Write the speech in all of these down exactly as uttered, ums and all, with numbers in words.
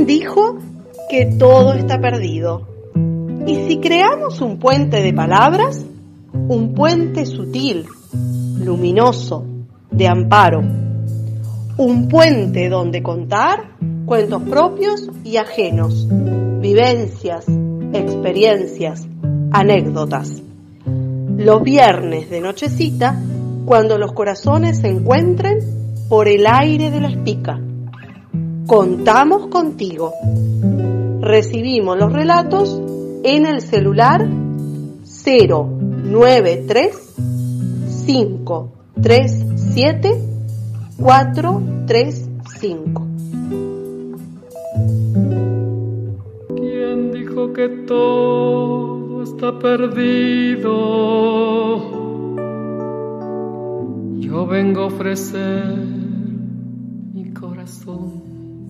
¿Quién dijo que todo está perdido? ¿Y si creamos un puente de palabras? Un puente sutil, luminoso, de amparo. Un puente donde contar cuentos propios y ajenos, vivencias, experiencias, anécdotas. Los viernes de nochecita, cuando los corazones se encuentren por el aire de la espica. Contamos contigo. Recibimos los relatos en el celular cero nueve tres cinco tres siete cuatro tres cinco. ¿Quién dijo que todo está perdido? Yo vengo a ofrecer mi corazón.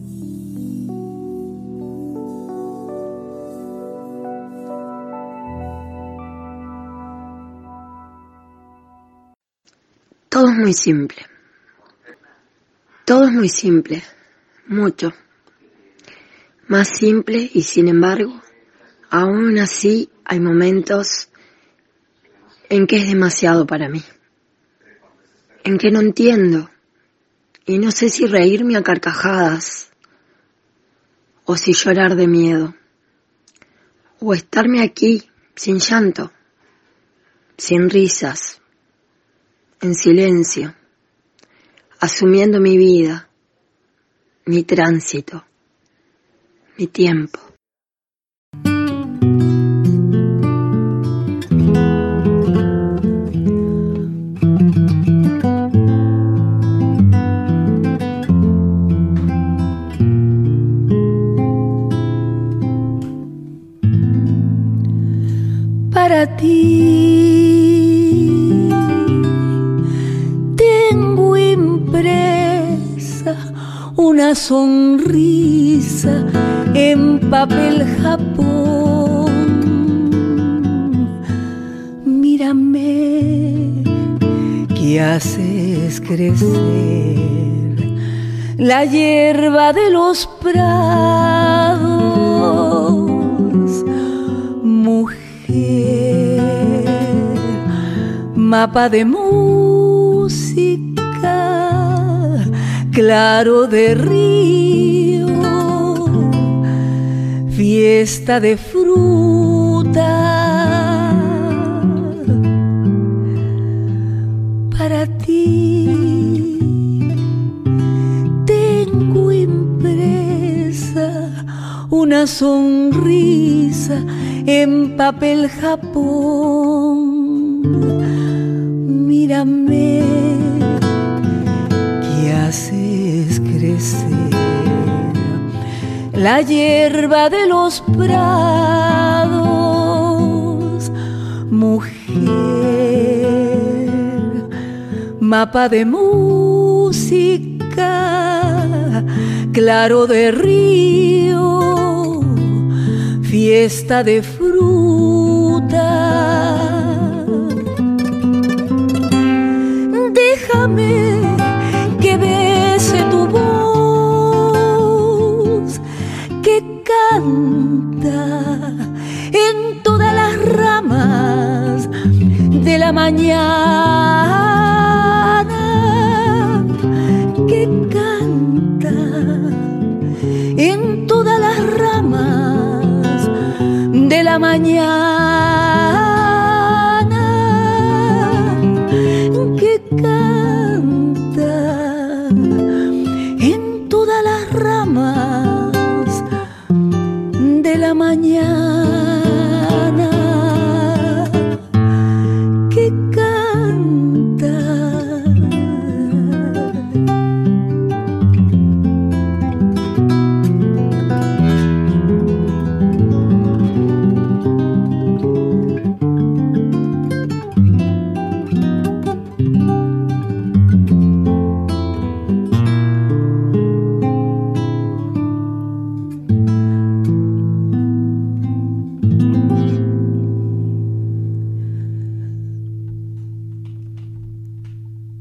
Todo es muy simple. Todo es muy simple. Mucho. Más simple y sin embargo, aún así hay momentos en que es demasiado para mí. En que no entiendo. Y no sé si reírme a carcajadas. O si llorar de miedo. O estarme aquí sin llanto. Sin risas. En silencio, asumiendo mi vida, mi tránsito, mi tiempo. Para ti una sonrisa en papel Japón. Mírame, que haces crecer la hierba de los prados. Mujer, mapa de música, claro de río, fiesta de fruta. Para ti tengo impresa una sonrisa en papel Japón. Mírame, que haces crecer la hierba de los prados. Mujer, mapa de música, claro de río, fiesta de fruta. Déjame que bese tu voz, que canta en todas las ramas de la mañana, que canta en todas las ramas de la mañana, que canta en todas las ramas de la mañana, que canta.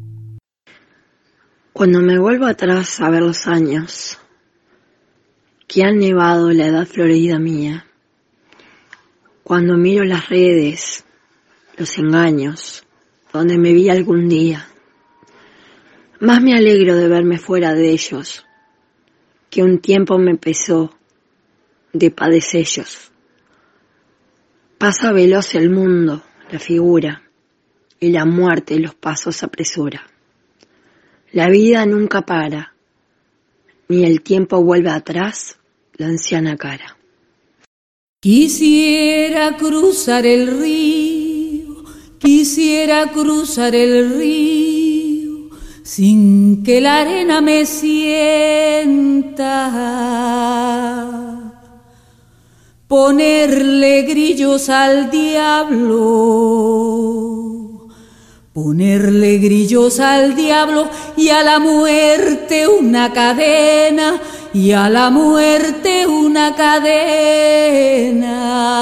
Cuando me vuelvo atrás a ver los años, que han nevado la edad florida mía. Cuando miro las redes, los engaños, donde me vi algún día, más me alegro de verme fuera de ellos, que un tiempo me pesó de padecellos. Pasa veloz el mundo, la figura, y la muerte los pasos apresura. La vida nunca para, ni el tiempo vuelve atrás la anciana cara. Quisiera cruzar el río, quisiera cruzar el río, sin que la arena me sienta. Ponerle grillos al diablo, ponerle grillos al diablo y a la muerte una cadena, y a la muerte una cadena.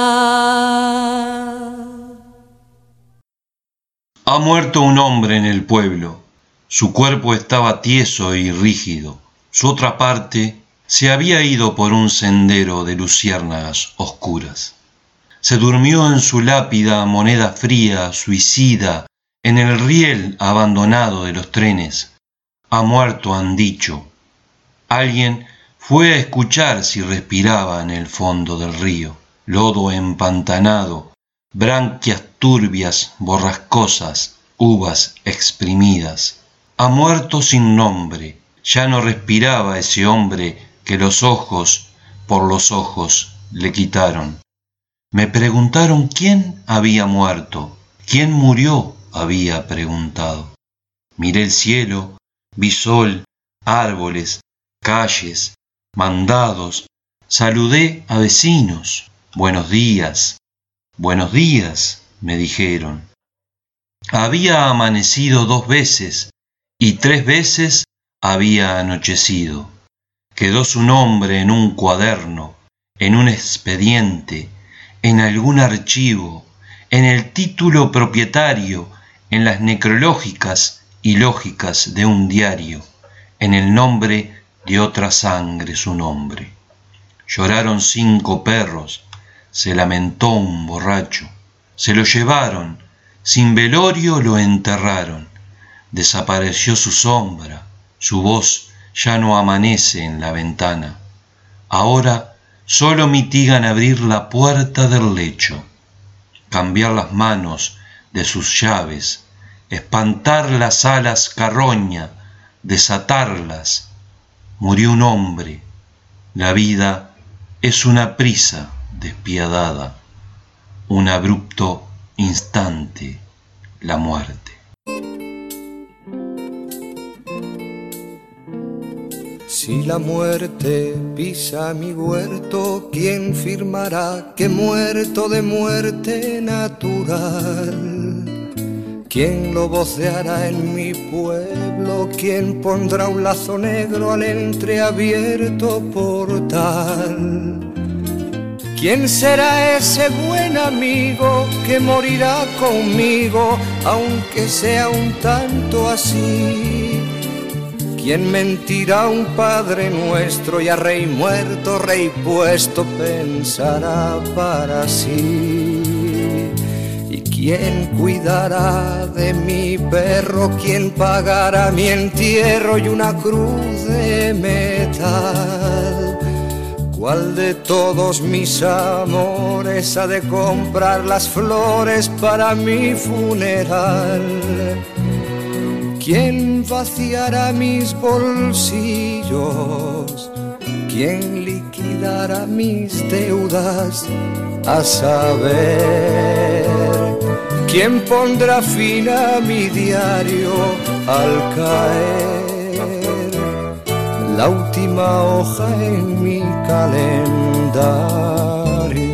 Ha muerto un hombre en el pueblo. Su cuerpo estaba tieso y rígido. Su otra parte se había ido por un sendero de luciérnagas oscuras. Se durmió en su lápida moneda fría, suicida, en el riel abandonado de los trenes. Ha muerto, han dicho. Alguien fue a escuchar si respiraba en el fondo del río. Lodo empantanado, branquias turbias, borrascosas, uvas exprimidas. Ha muerto sin nombre. Ya no respiraba ese hombre que los ojos por los ojos le quitaron. Me preguntaron quién había muerto, quién murió, había preguntado. Miré el cielo, vi sol, árboles, calles, mandados, saludé a vecinos. Buenos días, buenos días, me dijeron. Había amanecido dos veces y tres veces había anochecido. Quedó su nombre en un cuaderno, en un expediente, en algún archivo, en el título propietario, en las necrológicas y lógicas de un diario, en el nombre de otra sangre su nombre. Lloraron cinco perros, se lamentó un borracho, se lo llevaron, sin velorio lo enterraron, desapareció su sombra, su voz ya no amanece en la ventana. Ahora solo mitigan abrir la puerta del lecho, cambiar las manos de sus llaves, espantar las alas carroña, desatarlas. Murió un hombre. La vida es una prisa despiadada, un abrupto instante, la muerte. Si la muerte pisa mi huerto, ¿quién firmará que muerto de muerte natural? ¿Quién lo voceará en mi pueblo? ¿Quién pondrá un lazo negro al entreabierto portal? ¿Quién será ese buen amigo que morirá conmigo, aunque sea un tanto así? ¿Quién mentirá a un Padre Nuestro y a Rey muerto, Rey puesto pensará para sí? ¿Y quién cuidará de mi perro? ¿Quién pagará mi entierro y una cruz de metal? ¿Cuál de todos mis amores ha de comprar las flores para mi funeral? ¿Quién vaciará mis bolsillos? ¿Quién liquidará mis deudas? A saber, ¿quién pondrá fin a mi diario al caer la última hoja en mi calendario?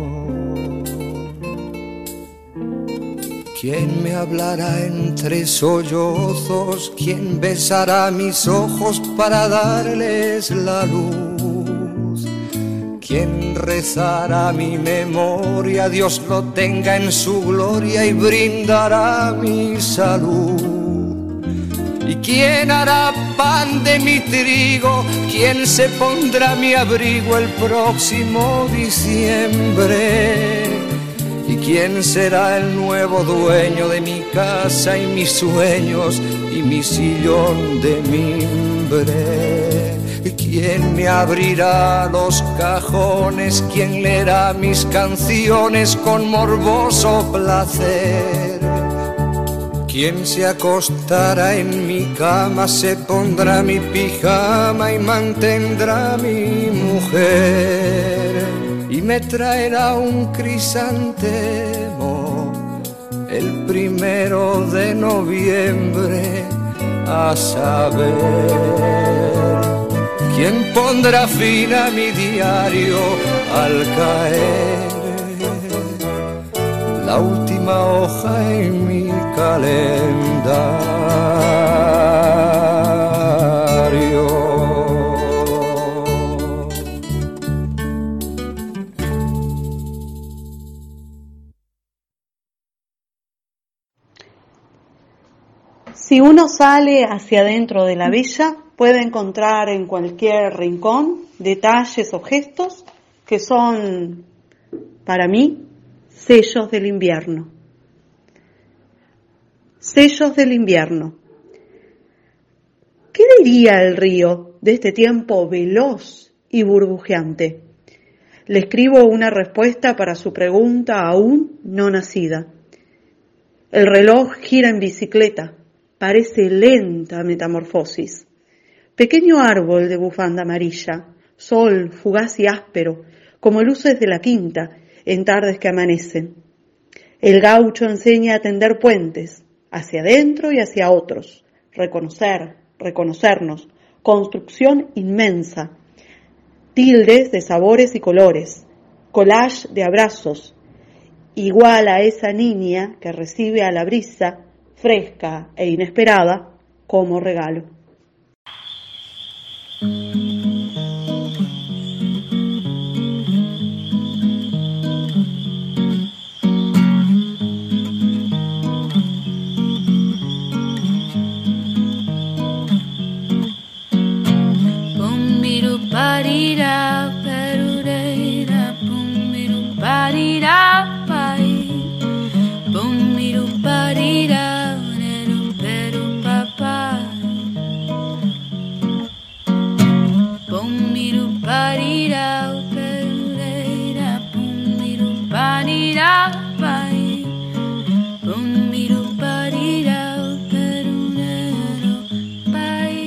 ¿Quién me hablará entre sollozos? ¿Quién besará mis ojos para darles la luz? ¿Quién rezará mi memoria? Dios lo tenga en su gloria y brindará mi salud. ¿Y quién hará pan de mi trigo? ¿Quién se pondrá mi abrigo el próximo diciembre? ¿Y quién será el nuevo dueño de mi casa y mis sueños y mi sillón de mimbre? ¿Y quién me abrirá los cajones? ¿Quién leerá mis canciones con morboso placer? ¿Quién se acostará en mi cama, se pondrá mi pijama y mantendrá mi mujer? Y me traerá un crisantemo el primero de noviembre, a saber quién pondrá fin a mi diario al caer la última hoja en mi calendario. Si uno sale hacia adentro de la villa, puede encontrar en cualquier rincón detalles o gestos que son, para mí, sellos del invierno. Sellos del invierno. ¿Qué diría el río de este tiempo veloz y burbujeante? Le escribo una respuesta para su pregunta aún no nacida. El reloj gira en bicicleta, parece lenta metamorfosis. Pequeño árbol de bufanda amarilla, sol fugaz y áspero, como luces de la quinta en tardes que amanecen. El gaucho enseña a tender puentes, hacia adentro y hacia otros, reconocer, reconocernos, construcción inmensa, tildes de sabores y colores, collage de abrazos, igual a esa niña que recibe a la brisa, fresca e inesperada, como regalo. Parira, perureira, pumbiru parira, pai, pumbiru parira, neru peru papá, pumbiru parira, perureira, pumbiru parira, pai, pumbiru parira, perunero, pai.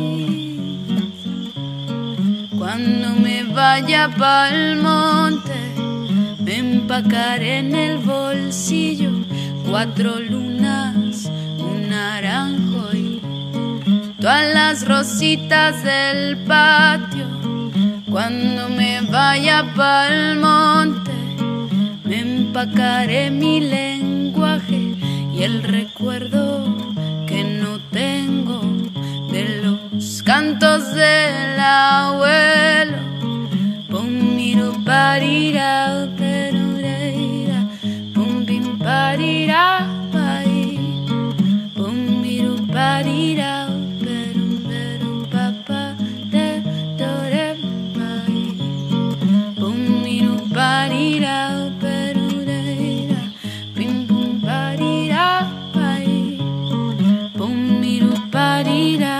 Cuando me vaya pa'l monte, me empacaré en el bolsillo cuatro lunas, un naranjo y todas las rositas del patio. Cuando me vaya pa'l monte, me empacaré mi lenguaje y el recuerdo que no tengo de los cantos del abuelo. Pum miru parira, perureira, pum pim parira, pai, pum miru parira, perum perum papa de dore pai, pum miru parira, perureira, pim pum parira, pai, pum miru parira.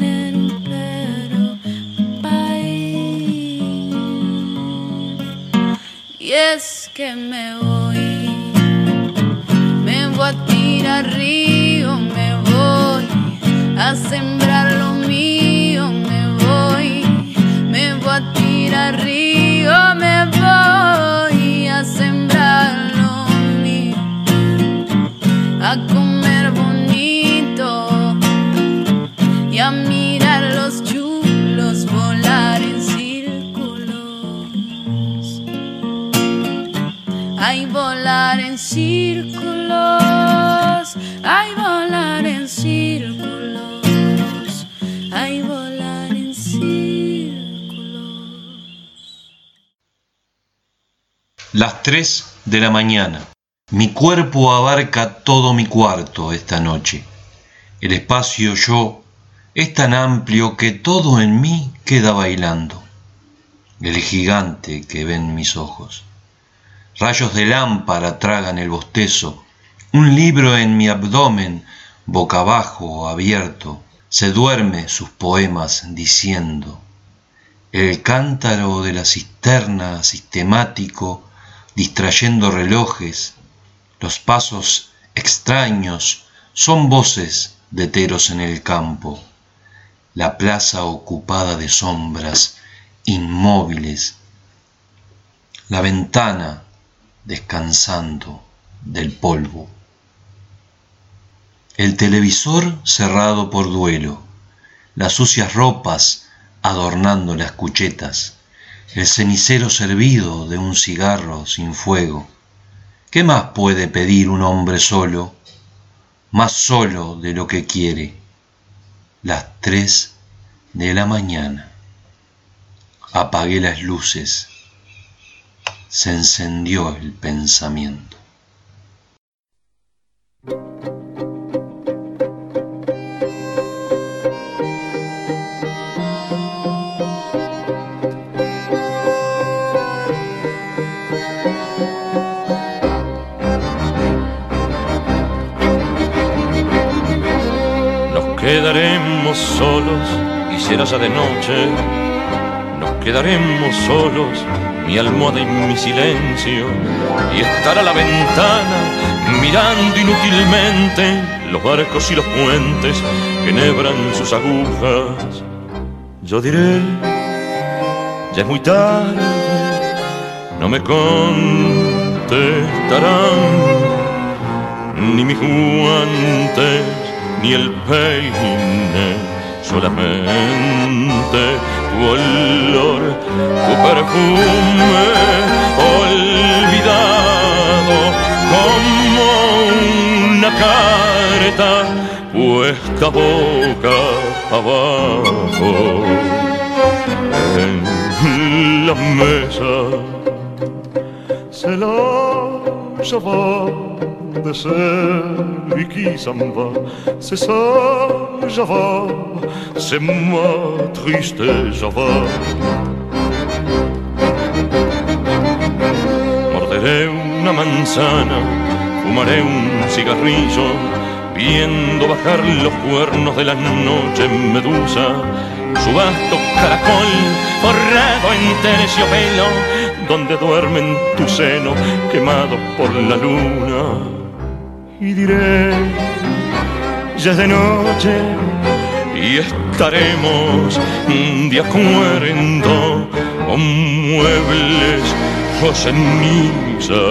Y es que me voy, me voy a tirar río, me voy a sembrar lo mío, me voy, me voy a tirar río, me voy a sembrar lo mío, a comer bonito y a mirar los chulos volar en ay, volar en círculos, ay, volar en círculos, ay, volar en círculos. Las tres de la mañana. Mi cuerpo abarca todo mi cuarto esta noche. El espacio yo es tan amplio que todo en mí queda bailando. El gigante que ven mis ojos. Rayos de lámpara tragan el bostezo. Un libro en mi abdomen, boca abajo abierto, se duerme sus poemas diciendo. El cántaro de la cisterna sistemático, distrayendo relojes, los pasos extraños son voces de teros en el campo, la plaza ocupada de sombras inmóviles, la ventana descansando del polvo. El televisor cerrado por duelo, las sucias ropas adornando las cuchetas, el cenicero servido de un cigarro sin fuego. ¿Qué más puede pedir un hombre solo, más solo de lo que quiere? Las tres de la mañana. Apagué las luces, se encendió el pensamiento. Quedaremos solos y será ya de noche. Nos quedaremos solos, mi almohada y mi silencio, y estará a la ventana mirando inútilmente los barcos y los puentes que enhebran sus agujas. Yo diré, ya es muy tarde, no me contestarán ni mis guantes ni el peine, solamente tu olor, tu perfume olvidado como una carta puesta boca abajo en la mesa. Se la lleva de ser Vicky Samba, c'est ça, Java, c'est moi triste Java. Morderé una manzana, fumaré un cigarrillo, viendo bajar los cuernos de la noche medusa, su vasto caracol forrado en terciopelo, donde duermen tu seno quemado por la luna. Y diré, ya es de noche y estaremos de acuerdo con muebles o ceniza,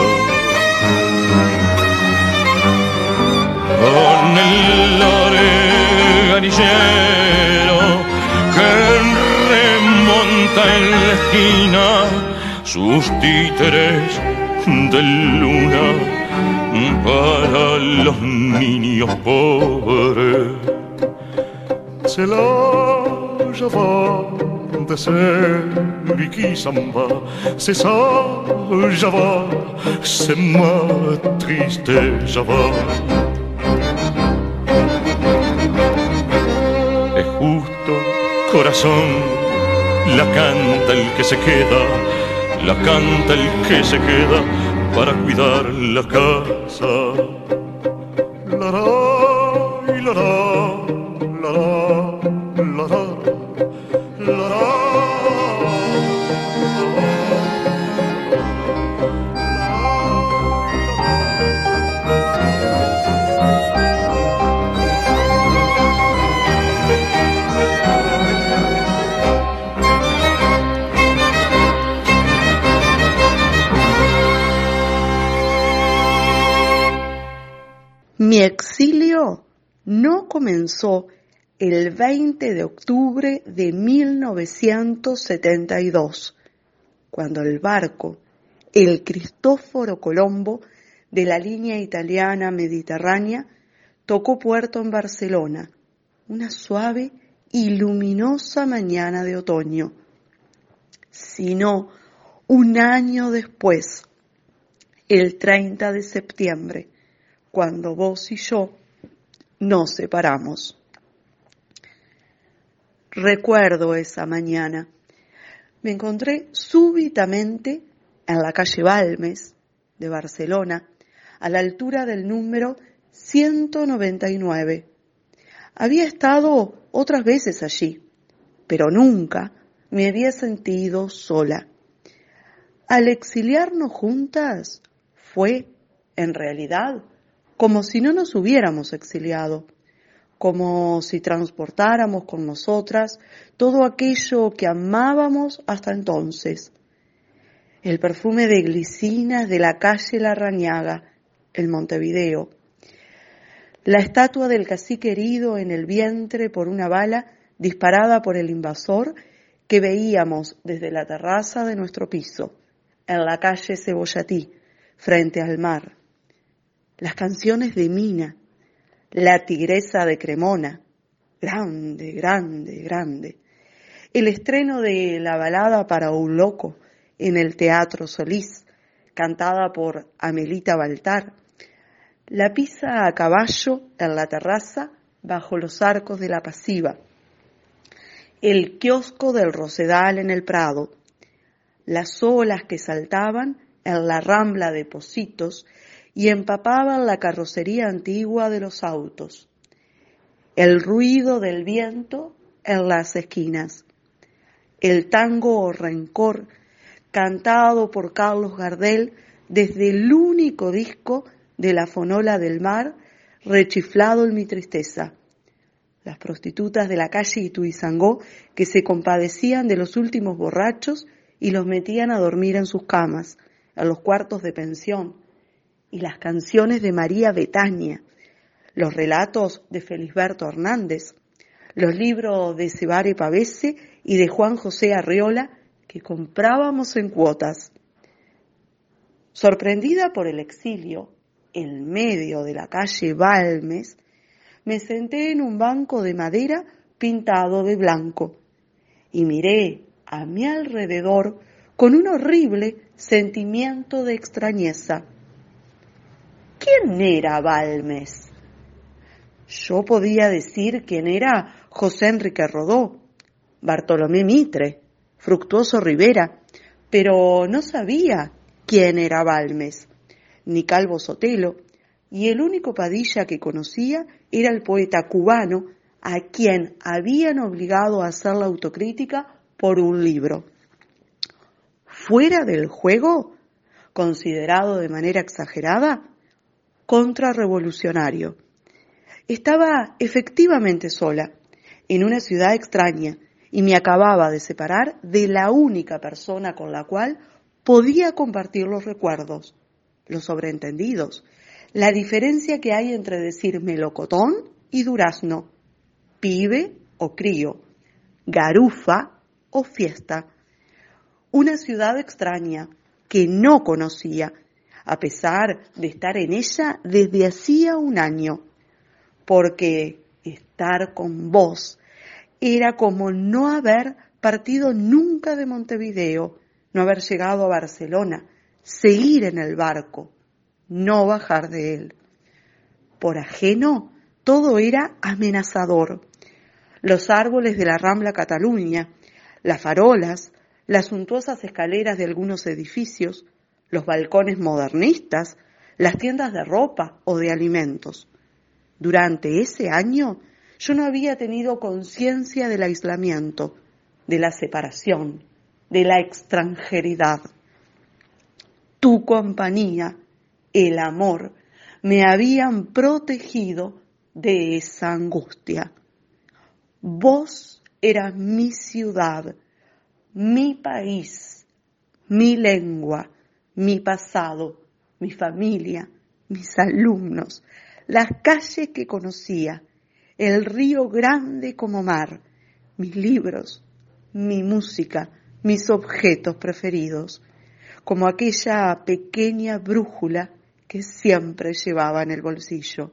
con el organillero que remonta en la esquina sus títeres de luna para los niños pobres. C'est la Java de ser Vicky Samba, c'est ça Java, c'est ma triste Java. Es justo, corazón, la canta el que se queda, la canta el que se queda para cuidar la casa. La la y la la, la la, la la, la la. Mi exilio no comenzó el veinte de octubre de mil novecientos setenta y dos, cuando el barco, el Cristóforo Colombo, de la línea italiana mediterránea, tocó puerto en Barcelona, una suave y luminosa mañana de otoño, sino un año después, el treinta de septiembre, cuando vos y yo nos separamos. Recuerdo esa mañana. Me encontré súbitamente en la calle Balmes de Barcelona, a la altura del número ciento noventa y nueve. Había estado otras veces allí, pero nunca me había sentido sola. Al exiliarnos juntas, fue, en realidad, como si no nos hubiéramos exiliado, como si transportáramos con nosotras todo aquello que amábamos hasta entonces. El perfume de glicinas de la calle Larrañaga, en Montevideo. La estatua del cacique herido en el vientre por una bala disparada por el invasor que veíamos desde la terraza de nuestro piso, en la calle Cebollatí, frente al mar. Las canciones de Mina, La tigresa de Cremona, grande, grande, grande. El estreno de La balada para un loco en el Teatro Solís, cantada por Amelita Baltar. La pisa a caballo en la terraza bajo los arcos de la Pasiva. El kiosco del Rosedal en el Prado. Las olas que saltaban en la rambla de Pocitos y empapaban la carrocería antigua de los autos. El ruido del viento en las esquinas. El tango o rencor cantado por Carlos Gardel desde el único disco de La Fonola del Mar, rechiflado en mi tristeza. Las prostitutas de la calle Ituizangó que se compadecían de los últimos borrachos y los metían a dormir en sus camas, en los cuartos de pensión, y las canciones de María Betania, los relatos de Felisberto Hernández, los libros de Cebare Pavese y de Juan José Arriola que comprábamos en cuotas. Sorprendida por el exilio, en medio de la calle Balmes, me senté en un banco de madera pintado de blanco y miré a mi alrededor con un horrible sentimiento de extrañeza. ¿Quién era Balmes? Yo podía decir quién era José Enrique Rodó, Bartolomé Mitre, Fructuoso Rivera, pero no sabía quién era Balmes, ni Calvo Sotelo, y el único Padilla que conocía era el poeta cubano a quien habían obligado a hacer la autocrítica por un libro. Fuera del juego, considerado de manera exagerada, contrarrevolucionario. Estaba efectivamente sola, en una ciudad extraña, y me acababa de separar de la única persona con la cual podía compartir los recuerdos, los sobreentendidos, la diferencia que hay entre decir melocotón y durazno, pibe o crío, garufa o fiesta. Una ciudad extraña que no conocía, a pesar de estar en ella desde hacía un año, porque estar con vos era como no haber partido nunca de Montevideo, no haber llegado a Barcelona, seguir en el barco, no bajar de él. Por ajeno, todo era amenazador. Los árboles de la Rambla Cataluña, las farolas, las suntuosas escaleras de algunos edificios, los balcones modernistas, las tiendas de ropa o de alimentos. Durante ese año yo no había tenido conciencia del aislamiento, de la separación, de la extranjeridad. Tu compañía, el amor, me habían protegido de esa angustia. Vos eras mi ciudad, mi país, mi lengua, mi pasado, mi familia, mis alumnos, las calles que conocía, el río grande como mar, mis libros, mi música, mis objetos preferidos, como aquella pequeña brújula que siempre llevaba en el bolsillo.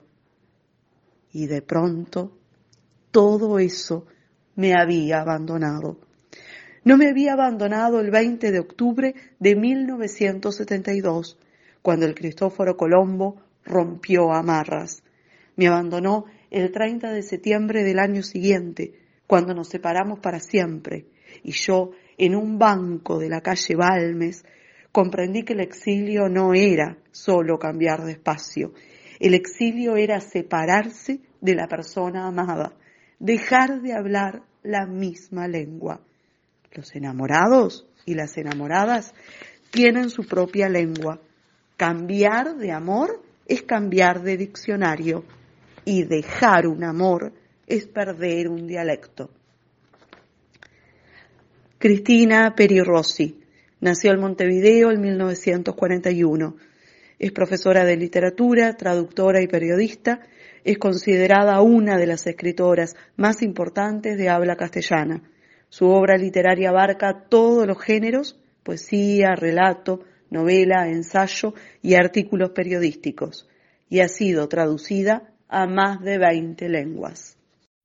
Y de pronto, todo eso me había abandonado. No me había abandonado el veinte de octubre de mil novecientos setenta y dos, cuando el Cristóforo Colombo rompió amarras. Me abandonó el treinta de septiembre del año siguiente, cuando nos separamos para siempre, y yo, en un banco de la calle Balmes, comprendí que el exilio no era solo cambiar de espacio. El exilio era separarse de la persona amada, dejar de hablar la misma lengua. Los enamorados y las enamoradas tienen su propia lengua. Cambiar de amor es cambiar de diccionario y dejar un amor es perder un dialecto. Cristina Peri Rossi nació en Montevideo en mil novecientos cuarenta y uno. Es profesora de literatura, traductora y periodista. Es considerada una de las escritoras más importantes de habla castellana. Su obra literaria abarca todos los géneros: poesía, relato, novela, ensayo y artículos periodísticos, y ha sido traducida a más de veinte lenguas.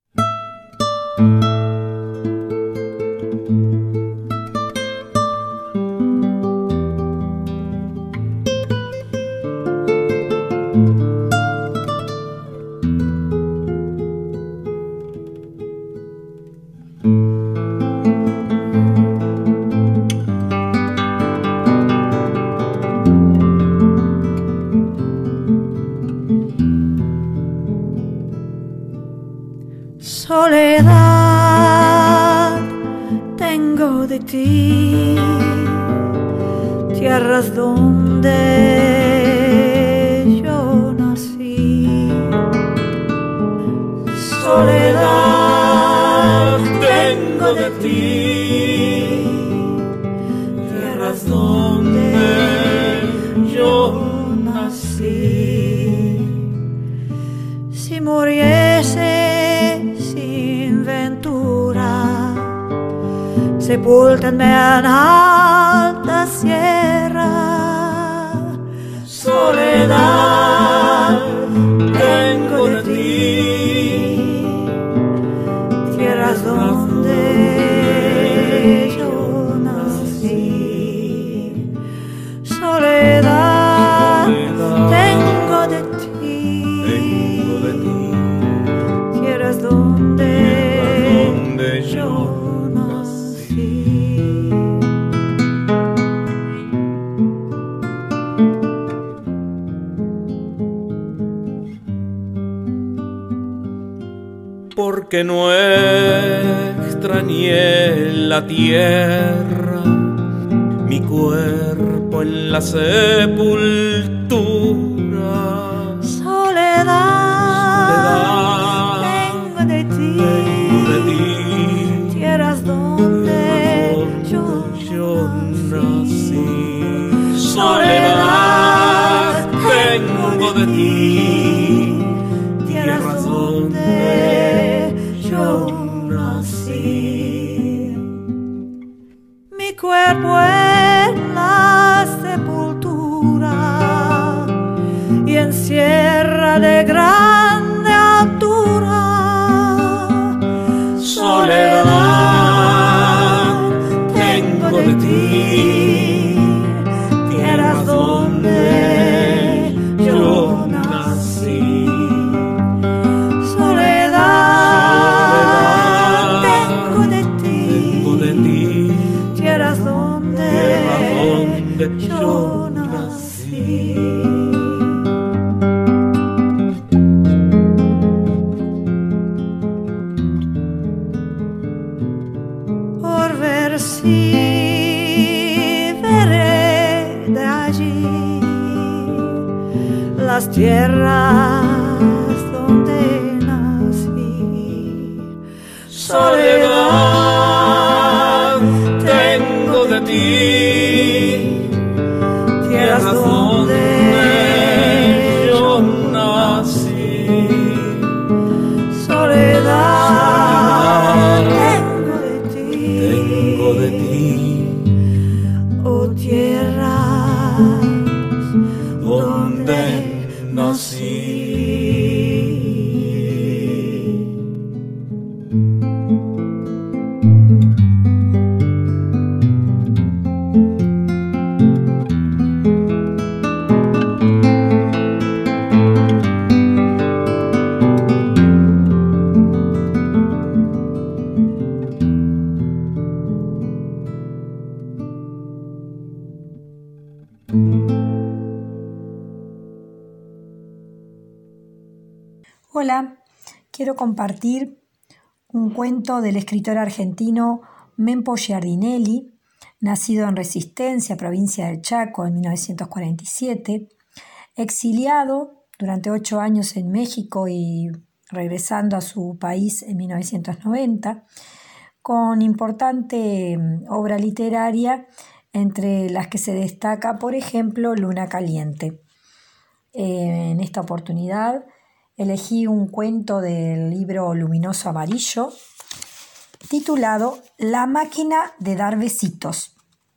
Soledad tengo de ti, tierras donde yo nací. Soledad tengo de ti, tierras donde yo nací. Si muriese sepúltenme en alta sierra. Soledad tengo de ti, tierras donde yo nací. Soledad tengo de ti, tierras donde yo porque no extrañé la tierra, mi cuerpo en la sepultura. Soledad, tengo de ti, tengo de ti, tierras donde yo, yo nací. Soledad, tengo de ti, tierras donde yo nací. Mi cuerpo en la sepultura y en sierra de grande altura. Soledad, tengo de ti, tierras donde yo nací. Soledad, tengo de ti, tengo de ti, tierras donde, donde yo nací. Por ver si veré de allí las tierras donde nací. Soledad, tengo de ti, tierras donde yo nací. Soledad, tengo de ti, tengo de ti, oh tierras donde nací. Hola, quiero compartir un cuento del escritor argentino Mempo Giardinelli, nacido en Resistencia, provincia del Chaco, en mil novecientos cuarenta y siete, exiliado durante ocho años en México y regresando a su país en mil novecientos noventa, con importante obra literaria, entre las que se destaca, por ejemplo, Luna Caliente. Eh, en esta oportunidad elegí un cuento del libro Luminoso Amarillo, titulado La máquina de dar besitos.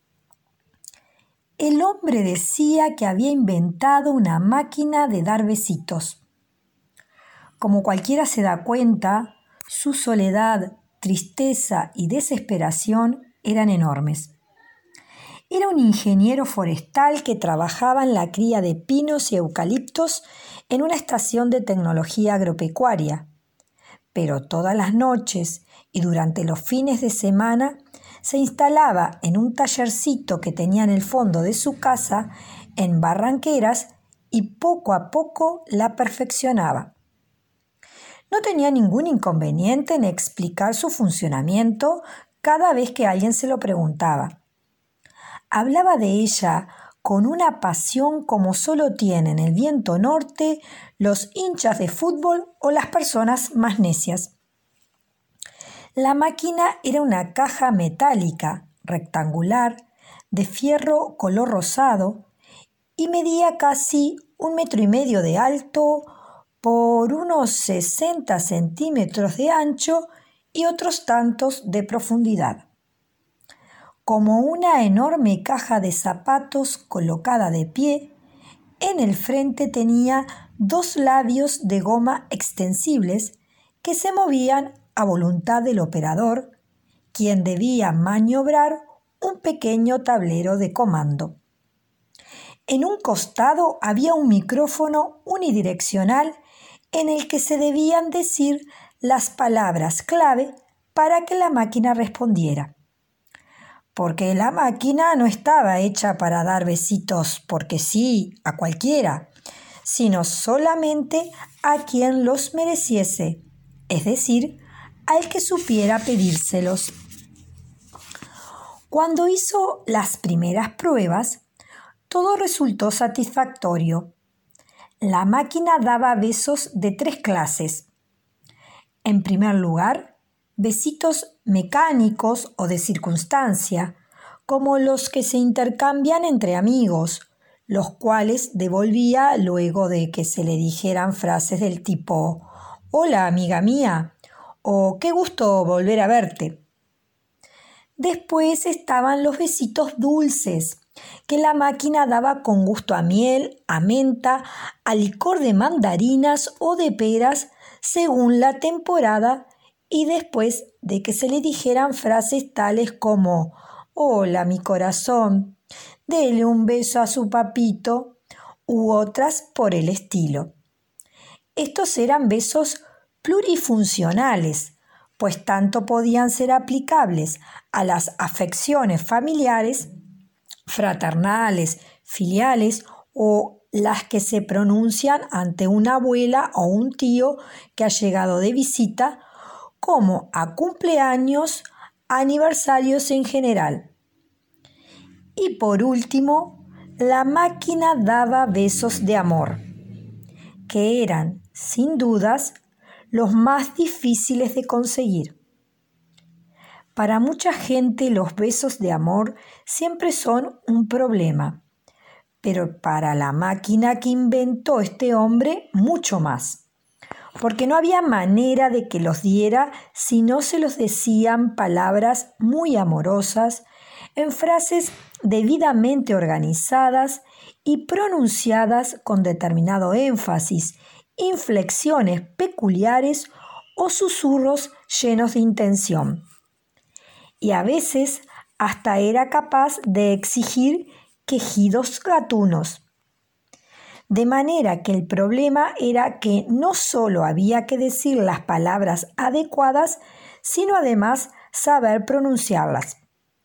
El hombre decía que había inventado una máquina de dar besitos. Como cualquiera se da cuenta, su soledad, tristeza y desesperación eran enormes. Era un ingeniero forestal que trabajaba en la cría de pinos y eucaliptos en una estación de tecnología agropecuaria. Pero todas las noches y durante los fines de semana se instalaba en un tallercito que tenía en el fondo de su casa, en Barranqueras, y poco a poco la perfeccionaba. No tenía ningún inconveniente en explicar su funcionamiento cada vez que alguien se lo preguntaba. Hablaba de ella con una pasión como solo tienen el viento norte, los hinchas de fútbol o las personas más necias. La máquina era una caja metálica, rectangular, de fierro color rosado y medía casi un metro y medio de alto por unos sesenta centímetros de ancho y otros tantos de profundidad. Como una enorme caja de zapatos colocada de pie, en el frente tenía dos labios de goma extensibles que se movían a voluntad del operador, quien debía maniobrar un pequeño tablero de comando. En un costado había un micrófono unidireccional en el que se debían decir las palabras clave para que la máquina respondiera. Porque la máquina no estaba hecha para dar besitos porque sí a cualquiera, sino solamente a quien los mereciese, es decir, al que supiera pedírselos. Cuando hizo las primeras pruebas, todo resultó satisfactorio. La máquina daba besos de tres clases. En primer lugar, besitos mecánicos o de circunstancia, como los que se intercambian entre amigos, los cuales devolvía luego de que se le dijeran frases del tipo «Hola, amiga mía» o «Qué gusto volver a verte». Después estaban los besitos dulces, que la máquina daba con gusto a miel, a menta, a licor de mandarinas o de peras, según la temporada, y después de que se le dijeran frases tales como «Hola, mi corazón», «Dele un beso a su papito», u otras por el estilo. Estos eran besos plurifuncionales, pues tanto podían ser aplicables a las afecciones familiares, fraternales, filiales o las que se pronuncian ante una abuela o un tío que ha llegado de visita, como a cumpleaños, aniversarios en general. Y por último, la máquina daba besos de amor, que eran, sin dudas, los más difíciles de conseguir. Para mucha gente los besos de amor siempre son un problema, pero para la máquina que inventó este hombre, mucho más. Porque no había manera de que los diera si no se los decían palabras muy amorosas, en frases debidamente organizadas y pronunciadas con determinado énfasis, inflexiones peculiares o susurros llenos de intención. Y a veces hasta era capaz de exigir quejidos gatunos. De manera que el problema era que no solo había que decir las palabras adecuadas, sino además saber pronunciarlas.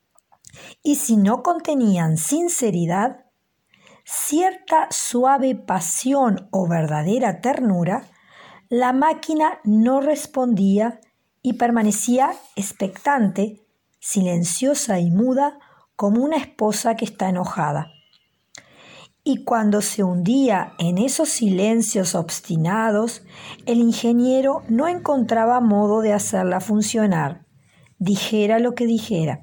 Y si no contenían sinceridad, cierta suave pasión o verdadera ternura, La máquina no respondía y permanecía expectante, silenciosa y muda como una esposa que está enojada. Y cuando se hundía en esos silencios obstinados, el ingeniero no encontraba modo de hacerla funcionar, dijera lo que dijera.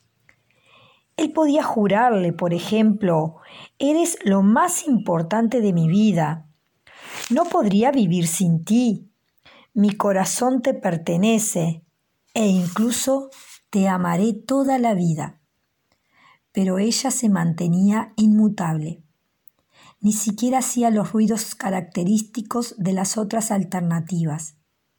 Él podía jurarle, por ejemplo, «Eres lo más importante de mi vida. No podría vivir sin ti. Mi corazón te pertenece e incluso te amaré toda la vida». Pero ella se mantenía inmutable. Ni siquiera hacía los ruidos característicos de las otras alternativas.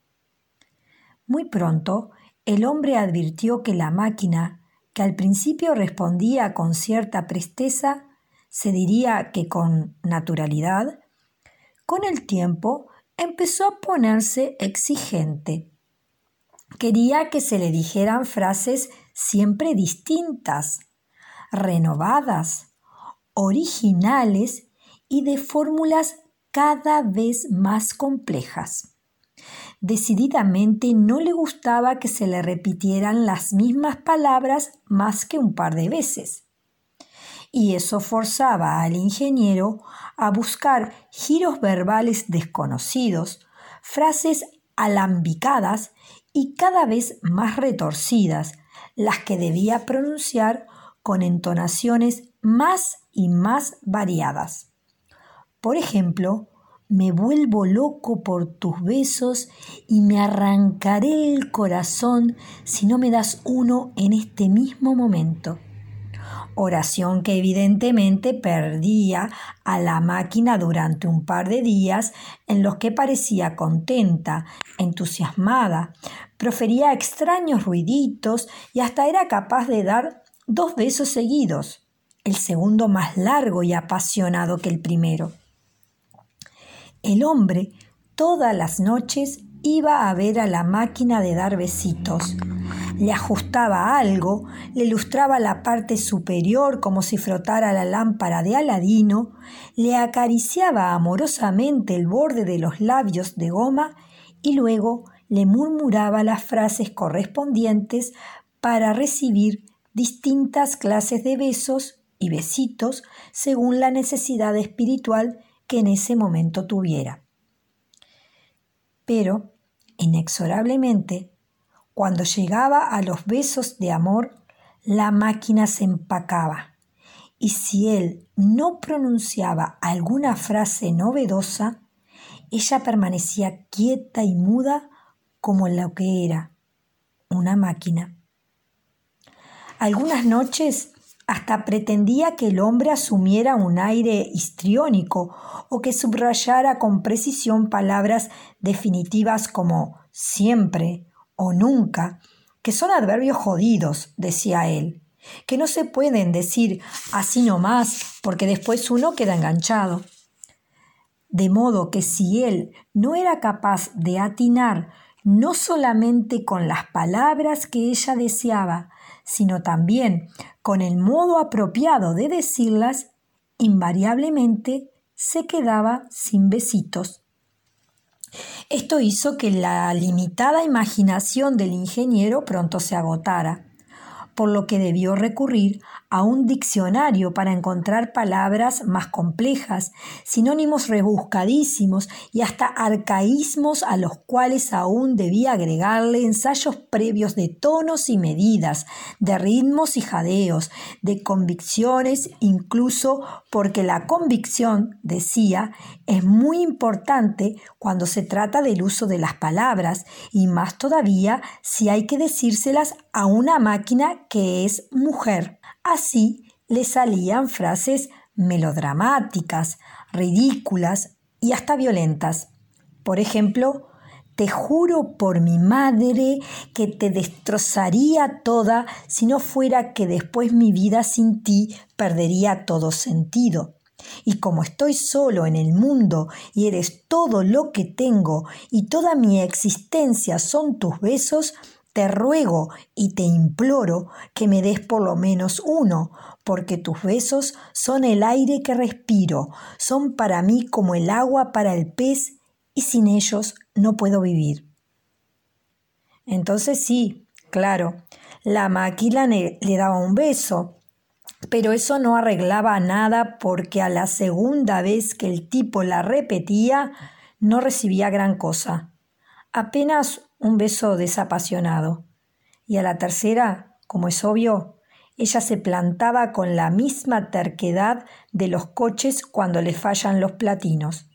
Muy pronto, el hombre advirtió que la máquina, que al principio respondía con cierta presteza, se diría que con naturalidad, con el tiempo empezó a ponerse exigente. Quería que se le dijeran frases siempre distintas, renovadas, originales y de fórmulas cada vez más complejas. Decididamente no le gustaba que se le repitieran las mismas palabras más que un par de veces. Y eso forzaba al ingeniero a buscar giros verbales desconocidos, frases alambicadas y cada vez más retorcidas, las que debía pronunciar con entonaciones más y más variadas. Por ejemplo, me vuelvo loco por tus besos y me arrancaré el corazón si no me das uno en este mismo momento. Oración que evidentemente perdía a la máquina durante un par de días en los que parecía contenta, entusiasmada, profería extraños ruiditos y hasta era capaz de dar dos besos seguidos, el segundo más largo y apasionado que el primero. El hombre todas las noches iba a ver a la máquina de dar besitos. Le ajustaba algo, le lustraba la parte superior como si frotara la lámpara de Aladino, le acariciaba amorosamente el borde de los labios de goma y luego le murmuraba las frases correspondientes para recibir distintas clases de besos y besitos según la necesidad espiritual que en ese momento tuviera. Pero, inexorablemente, cuando llegaba a los besos de amor, la máquina se empacaba, y si él no pronunciaba alguna frase novedosa, ella permanecía quieta y muda como lo que era, una máquina. Algunas noches hasta pretendía que el hombre asumiera un aire histriónico o que subrayara con precisión palabras definitivas como siempre o nunca, que son adverbios jodidos, decía él, que no se pueden decir así nomás porque después uno queda enganchado. De modo que si él no era capaz de atinar no solamente con las palabras que ella deseaba, sino también con el modo apropiado de decirlas, invariablemente se quedaba sin besitos. Esto hizo que la limitada imaginación del ingeniero pronto se agotara, por lo que debió recurrir a un diccionario para encontrar palabras más complejas, sinónimos rebuscadísimos y hasta arcaísmos a los cuales aún debía agregarle ensayos previos de tonos y medidas, de ritmos y jadeos, de convicciones, incluso porque la convicción, decía, es muy importante cuando se trata del uso de las palabras y más todavía si hay que decírselas a una máquina que es mujer. Así le salían frases melodramáticas, ridículas y hasta violentas. Por ejemplo, te juro por mi madre que te destrozaría toda si no fuera que después mi vida sin ti perdería todo sentido. Y como estoy solo en el mundo y eres todo lo que tengo y toda mi existencia son tus besos, te ruego y te imploro que me des por lo menos uno, porque tus besos son el aire que respiro, son para mí como el agua para el pez y sin ellos no puedo vivir. Entonces sí, claro, la máquina le, le daba un beso, pero eso no arreglaba nada porque a la segunda vez que el tipo la repetía no recibía gran cosa, apenas un beso desapasionado. Y a la tercera, como es obvio, ella se plantaba con la misma terquedad de los coches cuando le fallan los platinos.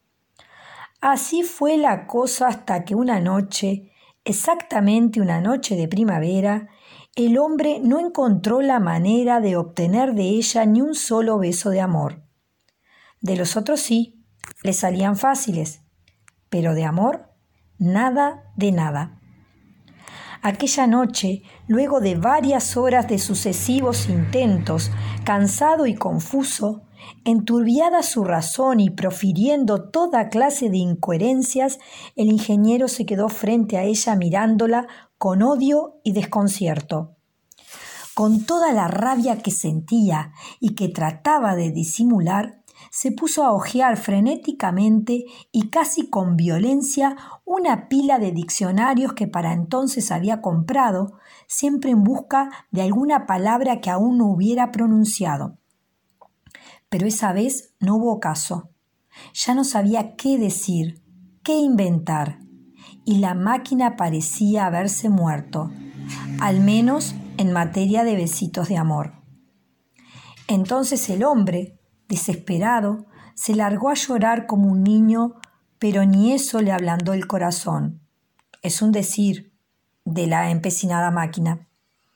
Así fue la cosa hasta que una noche, exactamente una noche de primavera, el hombre no encontró la manera de obtener de ella ni un solo beso de amor. De los otros sí, le salían fáciles, pero de amor, nada de nada. Aquella noche, luego de varias horas de sucesivos intentos, cansado y confuso, enturbiada su razón y profiriendo toda clase de incoherencias, el ingeniero se quedó frente a ella mirándola con odio y desconcierto. Con toda la rabia que sentía y que trataba de disimular, se puso a hojear frenéticamente y casi con violencia una pila de diccionarios que para entonces había comprado, siempre en busca de alguna palabra que aún no hubiera pronunciado. Pero esa vez no hubo caso. Ya no sabía qué decir, qué inventar, y la máquina parecía haberse muerto, al menos en materia de besitos de amor. Entonces el hombre, desesperado, se largó a llorar como un niño, pero ni eso le ablandó el corazón. Es un decir de la empecinada máquina.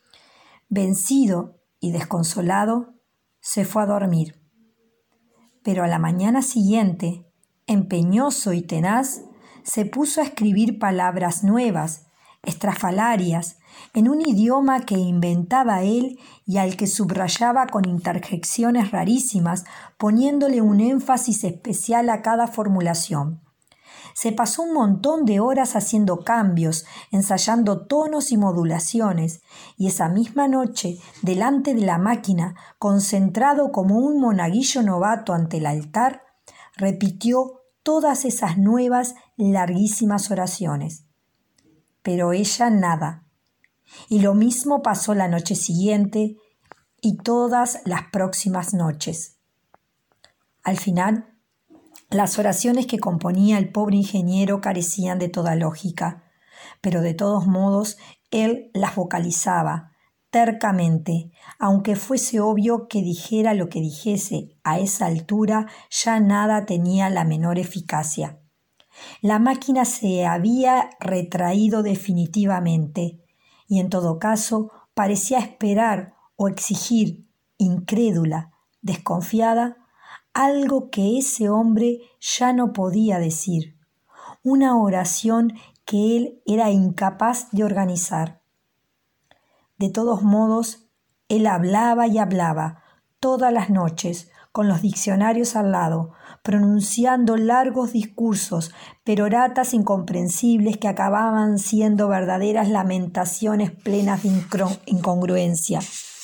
Vencido y desconsolado, se fue a dormir. Pero a la mañana siguiente, empeñoso y tenaz, se puso a escribir palabras nuevas, estrafalarias, en un idioma que inventaba él y al que subrayaba con interjecciones rarísimas, poniéndole un énfasis especial a cada formulación. Se pasó un montón de horas haciendo cambios, ensayando tonos y modulaciones, y esa misma noche, delante de la máquina, concentrado como un monaguillo novato ante el altar, repitió todas esas nuevas, larguísimas oraciones. Pero ella nada. Y lo mismo pasó la noche siguiente y todas las próximas noches. Al final, las oraciones que componía el pobre ingeniero carecían de toda lógica, pero de todos modos él las vocalizaba tercamente, aunque fuese obvio que dijera lo que dijese, a esa altura ya nada tenía la menor eficacia. La máquina se había retraído definitivamente, y en todo caso parecía esperar o exigir, incrédula, desconfiada, algo que ese hombre ya no podía decir, una oración que él era incapaz de organizar. De todos modos, él hablaba y hablaba todas las noches, con los diccionarios al lado, pronunciando largos discursos, peroratas incomprensibles que acababan siendo verdaderas lamentaciones plenas de incongruencia.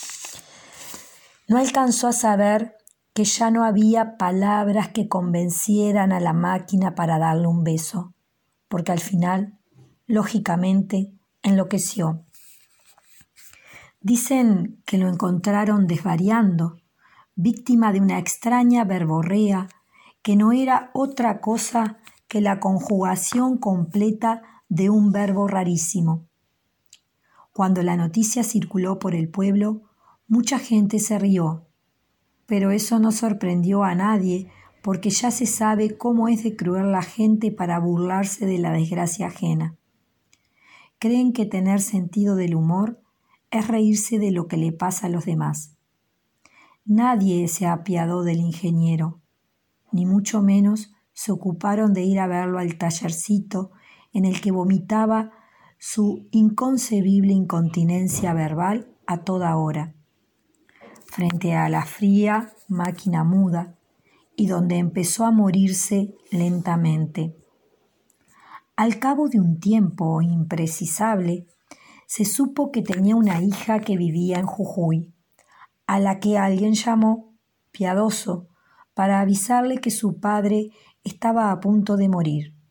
No alcanzó a saber que ya no había palabras que convencieran a la máquina para darle un beso, porque al final, lógicamente, enloqueció. Dicen que lo encontraron desvariando, víctima de una extraña verborrea que no era otra cosa que la conjugación completa de un verbo rarísimo. Cuando la noticia circuló por el pueblo, mucha gente se rió, pero eso no sorprendió a nadie porque ya se sabe cómo es de cruel la gente para burlarse de la desgracia ajena. Creen que tener sentido del humor es reírse de lo que le pasa a los demás. Nadie se apiadó del ingeniero, ni mucho menos se ocuparon de ir a verlo al tallercito en el que vomitaba su inconcebible incontinencia verbal a toda hora, frente a la fría máquina muda, y donde empezó a morirse lentamente. Al cabo de un tiempo imprecisable, se supo que tenía una hija que vivía en Jujuy, a la que alguien llamó, piadoso, para avisarle que su padre estaba a punto de morir.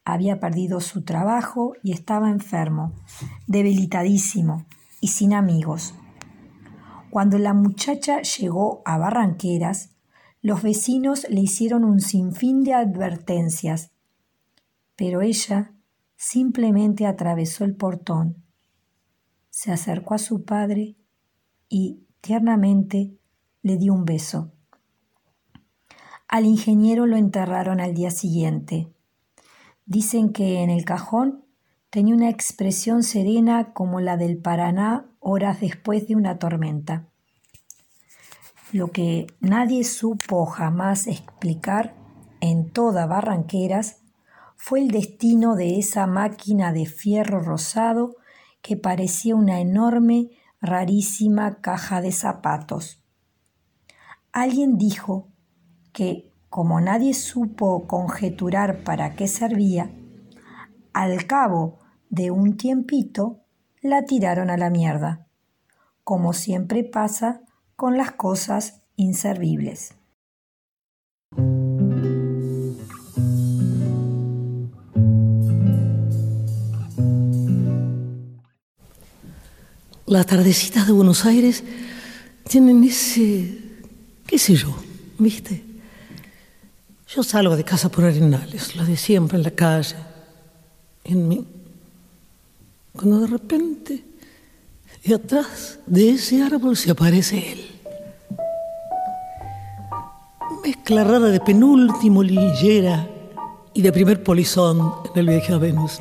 Había perdido su trabajo y estaba enfermo, debilitadísimo y sin amigos. Cuando la muchacha llegó a Barranqueras, los vecinos le hicieron un sinfín de advertencias, pero ella simplemente atravesó el portón, se acercó a su padre y tiernamente le dio un beso. Al ingeniero lo enterraron al día siguiente. Dicen que en el cajón tenía una expresión serena como la del Paraná horas después de una tormenta. Lo que nadie supo jamás explicar en toda Barranqueras fue el destino de esa máquina de fierro rosado que parecía una enorme, rarísima caja de zapatos. Alguien dijo que, como nadie supo conjeturar para qué servía, al cabo de un tiempito la tiraron a la mierda, como siempre pasa con las cosas inservibles. Las tardecitas de Buenos Aires tienen ese, qué sé yo, ¿viste? Yo salgo de casa por Arenales, lo de siempre en la calle, en mí. Cuando de repente, de atrás de ese árbol se aparece él. Mezcla rara de penúltimo lillera y de primer polizón en el viaje a Venus.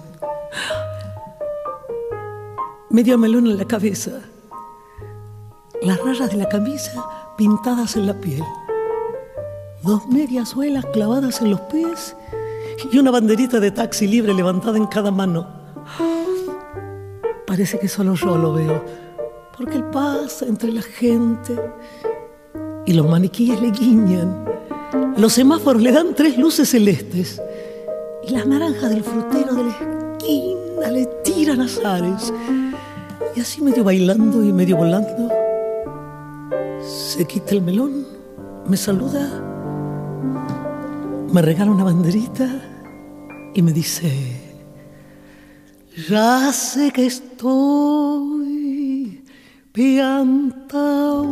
Medio melón en la cabeza, las rayas de la camisa pintadas en la piel, dos medias suelas clavadas en los pies y una banderita de taxi libre levantada en cada mano. Parece que solo yo lo veo, porque él pasa entre la gente y los maniquíes le guiñan. Los semáforos le dan tres luces celestes y las naranjas del frutero de la esquina le tiran azares. Y así medio bailando y medio volando, se quita el melón, me saluda, me regala una banderita y me dice: ya sé que estoy piantao,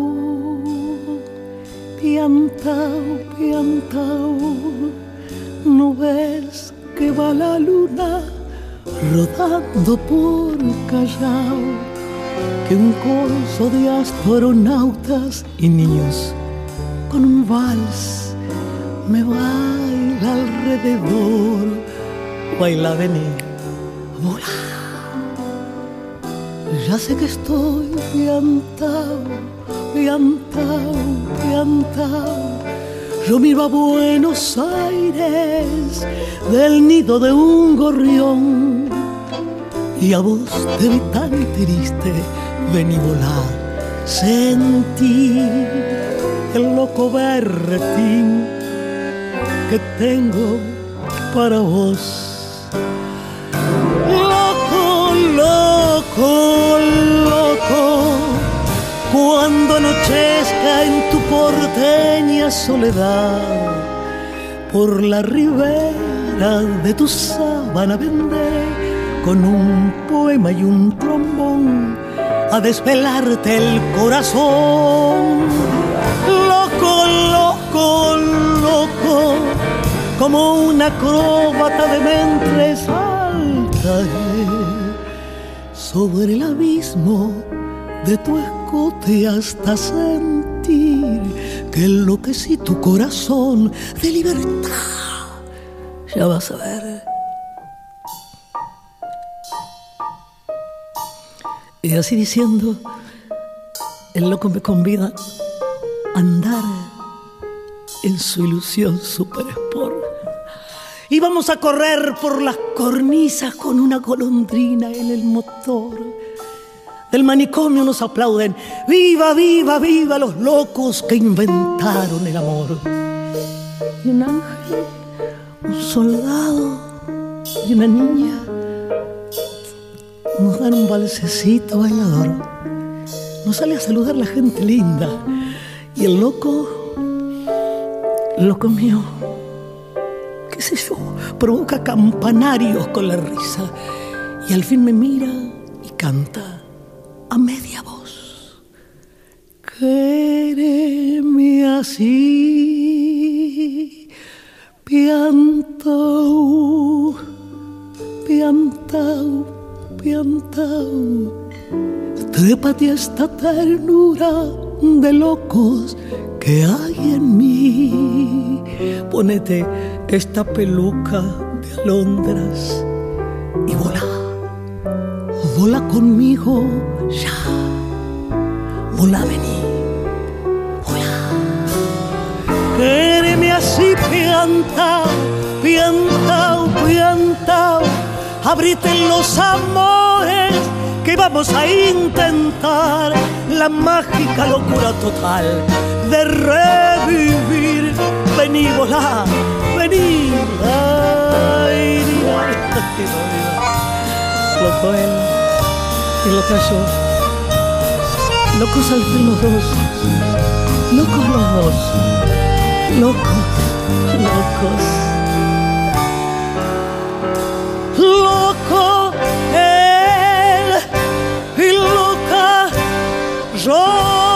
piantao, piantao. ¿No ves que va la luna rodando por Callao? Que un corso de astronautas y niños con un vals me baila alrededor. Baila, vení, volá. Ya sé que estoy piantao, piantao, piantao. Yo miro a Buenos Aires del nido de un gorrión y a vos te vi tan triste, vení volá, sentí el loco berretín que tengo para vos. Loco, loco, loco, cuando anochezca en tu porteña soledad, por la ribera de tu sábana vendré con un poema y un trombón a desvelarte el corazón. Loco, loco, loco, como una acróbata de mente saltaré sobre el abismo de tu escote hasta sentir que enloquecí tu corazón de libertad. Ya vas a ver. Y así diciendo, el loco me convida a andar en su ilusión super sport. Y vamos a correr por las cornisas con una golondrina en el motor. Del manicomio nos aplauden: ¡viva, viva, viva los locos que inventaron el amor! Y un ángel, un soldado y una niña nos dan un balsecito bailador. Nos sale a saludar la gente linda. Y el loco, loco mío, qué sé yo, provoca campanarios con la risa. Y al fin me mira y canta a media voz. Quéreme así, piantao, piantao, piantao. Trépate a esta ternura de locos que hay en mí. Ponete esta peluca de alondras y volá, volá conmigo ya. Volá, vení, volá. Quéreme así, piantao, piantao, piantao. Abrite los amores que vamos a intentar la mágica locura total de revivir. Vení, volá, vení. Ay, ay, ay, loco él y loca yo. Locos al fin los dos. Locos los dos. Locos, locos. Loco él y loca yo.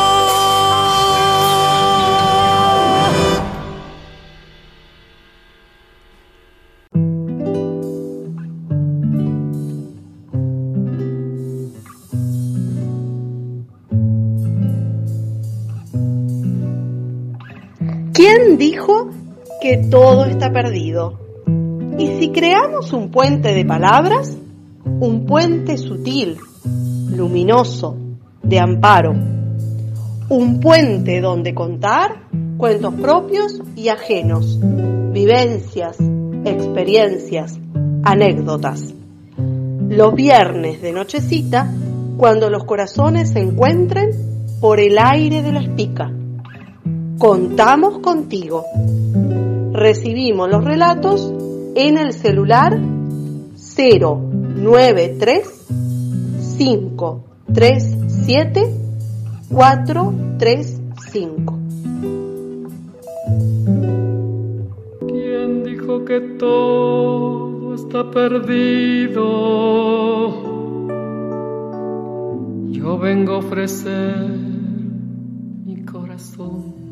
¿Quién dijo que todo está perdido? ¿Y si creamos un puente de palabras? Un puente sutil, luminoso, de amparo. Un puente donde contar cuentos propios y ajenos, vivencias, experiencias, anécdotas. Los viernes de nochecita, cuando los corazones se encuentren por el aire de la espica. Contamos contigo. Recibimos los relatos en el celular cero nueve tres cinco tres siete cuatro tres cinco. ¿Quién dijo que todo está perdido? Yo vengo a ofrecer mi corazón.